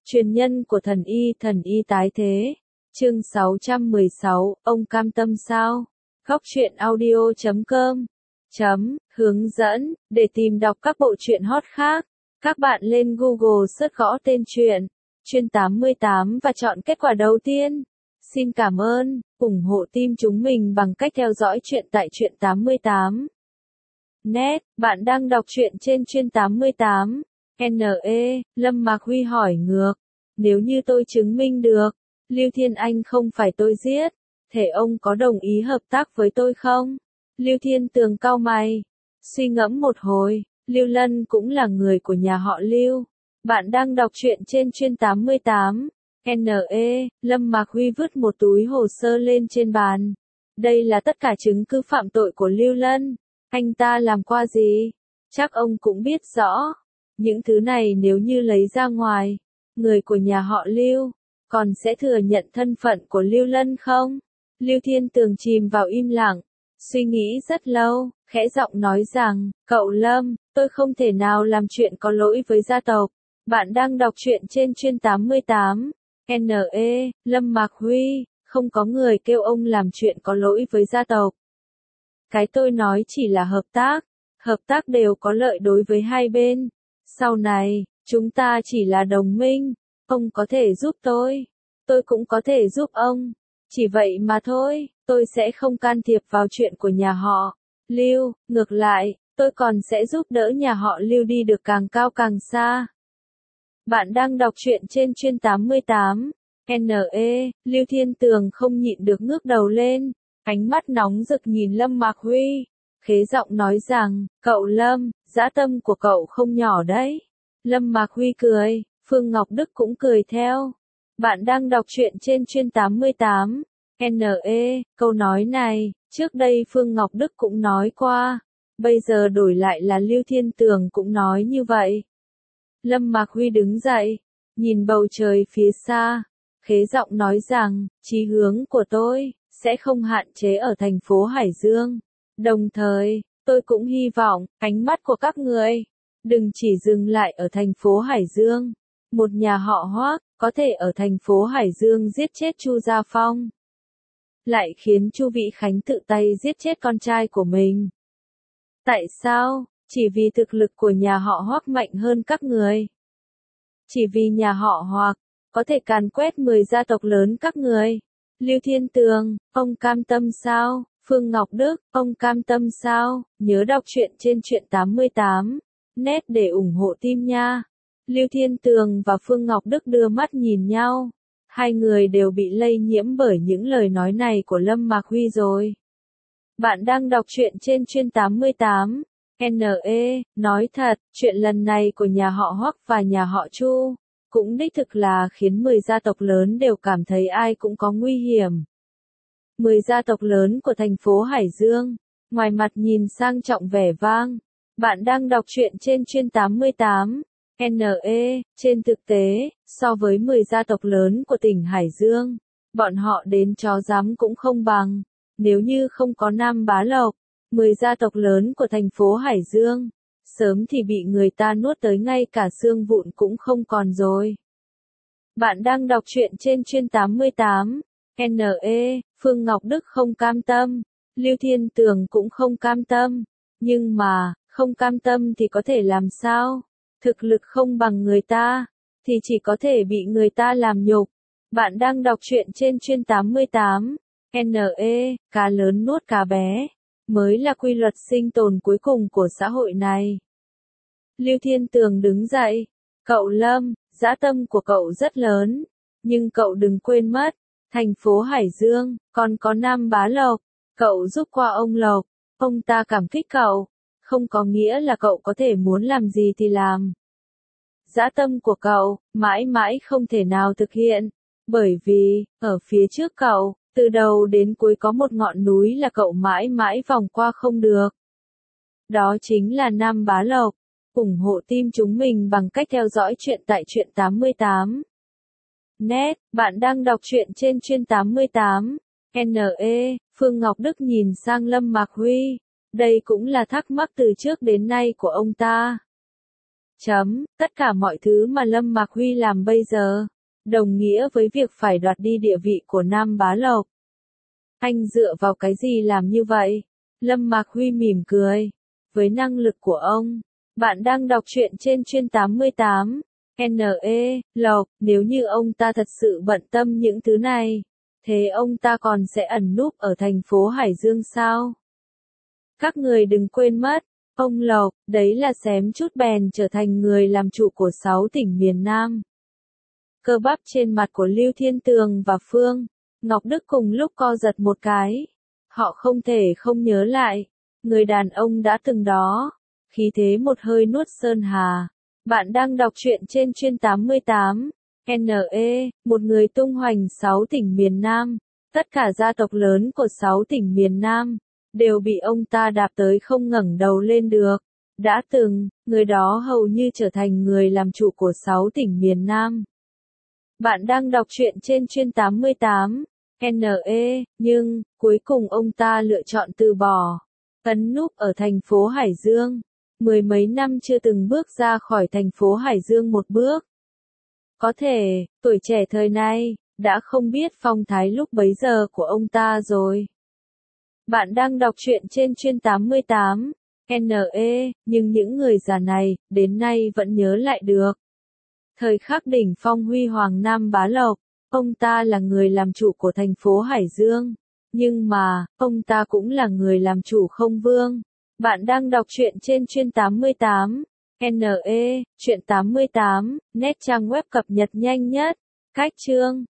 Truyền nhân của thần y tái thế. Chương 616, ông cam tâm sao? Góc truyện audio.com hướng dẫn, để tìm đọc các bộ truyện hot khác, các bạn lên Google search gõ tên truyện, Chuyên 88 và chọn kết quả đầu tiên. Xin cảm ơn, ủng hộ team chúng mình bằng cách theo dõi truyện tại Chuyên 88. Net, bạn đang đọc truyện trên Chuyên 88. NE, Lâm Mạc Huy hỏi ngược. Nếu như tôi chứng minh được, Lưu Thiên Anh không phải tôi giết, thế ông có đồng ý hợp tác với tôi không? Lưu Thiên Tường cau mày, suy ngẫm một hồi, Lưu Lân cũng là người của nhà họ Lưu. Bạn đang đọc truyện trên Chuyên 88. NE, Lâm Mạc Huy vứt một túi hồ sơ lên trên bàn. Đây là tất cả chứng cứ phạm tội của Lưu Lân. Anh ta làm qua gì? Chắc ông cũng biết rõ. Những thứ này nếu như lấy ra ngoài, người của nhà họ Lưu còn sẽ thừa nhận thân phận của Lưu Lân không? Lưu Thiên Tường chìm vào im lặng, suy nghĩ rất lâu, khẽ giọng nói rằng, cậu Lâm, tôi không thể nào làm chuyện có lỗi với gia tộc. Bạn đang đọc truyện trên Chuyên 88. NE, Lâm Mạc Huy, không có người kêu ông làm chuyện có lỗi với gia tộc. Cái tôi nói chỉ là hợp tác đều có lợi đối với hai bên. Sau này, chúng ta chỉ là đồng minh, ông có thể giúp tôi cũng có thể giúp ông. Chỉ vậy mà thôi, tôi sẽ không can thiệp vào chuyện của nhà họ Lưu, ngược lại, tôi còn sẽ giúp đỡ nhà họ Lưu đi được càng cao càng xa. Bạn đang đọc truyện trên Chuyên 88. NE, Lưu Thiên Tường không nhịn được ngước đầu lên, ánh mắt nóng rực nhìn Lâm Mạc Huy, khế giọng nói rằng, cậu Lâm, dã tâm của cậu không nhỏ đấy. Lâm Mạc Huy cười, Phương Ngọc Đức cũng cười theo. Bạn đang đọc truyện trên Chuyên 88. NE, câu nói này, trước đây Phương Ngọc Đức cũng nói qua, bây giờ đổi lại là Lưu Thiên Tường cũng nói như vậy. Lâm Mạc Huy đứng dậy, nhìn bầu trời phía xa, khế giọng nói rằng, chí hướng của tôi sẽ không hạn chế ở thành phố Hải Dương. Đồng thời, tôi cũng hy vọng, ánh mắt của các người đừng chỉ dừng lại ở thành phố Hải Dương. Một nhà họ Hoác có thể ở thành phố Hải Dương giết chết Chu Gia Phong, lại khiến Chu Vĩ Khánh tự tay giết chết con trai của mình. Tại sao? Chỉ vì thực lực của nhà họ Hoác mạnh hơn các người. Chỉ vì nhà họ Hoác có thể càn quét 10 gia tộc lớn các người. Lưu Thiên Tường, ông cam tâm sao? Phương Ngọc Đức, ông cam tâm sao? Nhớ đọc truyện trên Chuyên 88. Net để ủng hộ team nha. Lưu Thiên Tường và Phương Ngọc Đức đưa mắt nhìn nhau. Hai người đều bị lây nhiễm bởi những lời nói này của Lâm Mạc Huy rồi. Bạn đang đọc truyện trên Chuyên 88. NE, nói thật, chuyện lần này của nhà họ Hoắc và nhà họ Chu cũng đích thực là khiến 10 gia tộc lớn đều cảm thấy ai cũng có nguy hiểm. 10 gia tộc lớn của thành phố Hải Dương, ngoài mặt nhìn sang trọng vẻ vang. Bạn đang đọc truyện trên Chuyên 88. NE, trên thực tế, so với 10 gia tộc lớn của tỉnh Hải Dương, bọn họ đến chó rắm cũng không bằng. Nếu như không có Nam Bá Lộc, 10 gia tộc lớn của thành phố Hải Dương, sớm thì bị người ta nuốt tới ngay cả xương vụn cũng không còn rồi. Bạn đang đọc truyện trên Chuyên 88. NE, Phương Ngọc Đức không cam tâm, Lưu Thiên Tường cũng không cam tâm, nhưng mà, không cam tâm thì có thể làm sao? Thực lực không bằng người ta, thì chỉ có thể bị người ta làm nhục. Bạn đang đọc truyện trên Chuyên 88. NE, cá lớn nuốt cá bé, mới là quy luật sinh tồn cuối cùng của xã hội này. Lưu Thiên Tường đứng dậy, cậu Lâm, dã tâm của cậu rất lớn, nhưng cậu đừng quên mất, thành phố Hải Dương, còn có Nam Bá Lộc, cậu giúp qua ông Lộc, ông ta cảm kích cậu, không có nghĩa là cậu có thể muốn làm gì thì làm. Dã tâm của cậu, mãi mãi không thể nào thực hiện, bởi vì, ở phía trước cậu, từ đầu đến cuối có một ngọn núi là cậu mãi mãi vòng qua không được. Đó chính là Nam Bá Lộc. Ủng hộ team chúng mình bằng cách theo dõi truyện tại Chuyên 88. Net, bạn đang đọc truyện trên Chuyên 88. NE, Phương Ngọc Đức nhìn sang Lâm Mạc Huy. Đây cũng là thắc mắc từ trước đến nay của ông ta. Tất cả mọi thứ mà Lâm Mạc Huy làm bây giờ, đồng nghĩa với việc phải đoạt đi địa vị của Nam Bá Lộc. Anh dựa vào cái gì làm như vậy? Lâm Mạc Huy mỉm cười. Với năng lực của ông, bạn đang đọc truyện trên chuyên 88. NE, Lộc, nếu như ông ta thật sự bận tâm những thứ này, thế ông ta còn sẽ ẩn núp ở thành phố Hải Dương sao? Các người đừng quên mất, ông Lộc, đấy là xém chút bèn trở thành người làm chủ của 6 tỉnh miền Nam. Cơ bắp trên mặt của Lưu Thiên Tường và Phương Ngọc Đức cùng lúc co giật một cái. Họ không thể không nhớ lại, người đàn ông đã từng đó. Khí thế một hơi nuốt sơn hà. Bạn đang đọc truyện trên chuyên 88. NE, một người tung hoành 6 tỉnh miền Nam. Tất cả gia tộc lớn của 6 tỉnh miền Nam đều bị ông ta đạp tới không ngẩng đầu lên được. Đã từng, người đó hầu như trở thành người làm chủ của 6 tỉnh miền Nam. Bạn đang đọc truyện trên chuyên 88. NE, nhưng, cuối cùng ông ta lựa chọn từ bỏ. Ẩn núp ở thành phố Hải Dương. Mười mấy năm chưa từng bước ra khỏi thành phố Hải Dương một bước. Có thể, tuổi trẻ thời nay, đã không biết phong thái lúc bấy giờ của ông ta rồi. Bạn đang đọc truyện trên chuyên 88. NE, nhưng những người già này, đến nay vẫn nhớ lại được. Thời khắc đỉnh phong huy hoàng Nam Bá Lộc, ông ta là người làm chủ của thành phố Hải Dương. Nhưng mà, ông ta cũng là người làm chủ không vương. Bạn đang đọc truyện trên chuyên 88. NE, truyện 88, net trang web cập nhật nhanh nhất. Cách chương.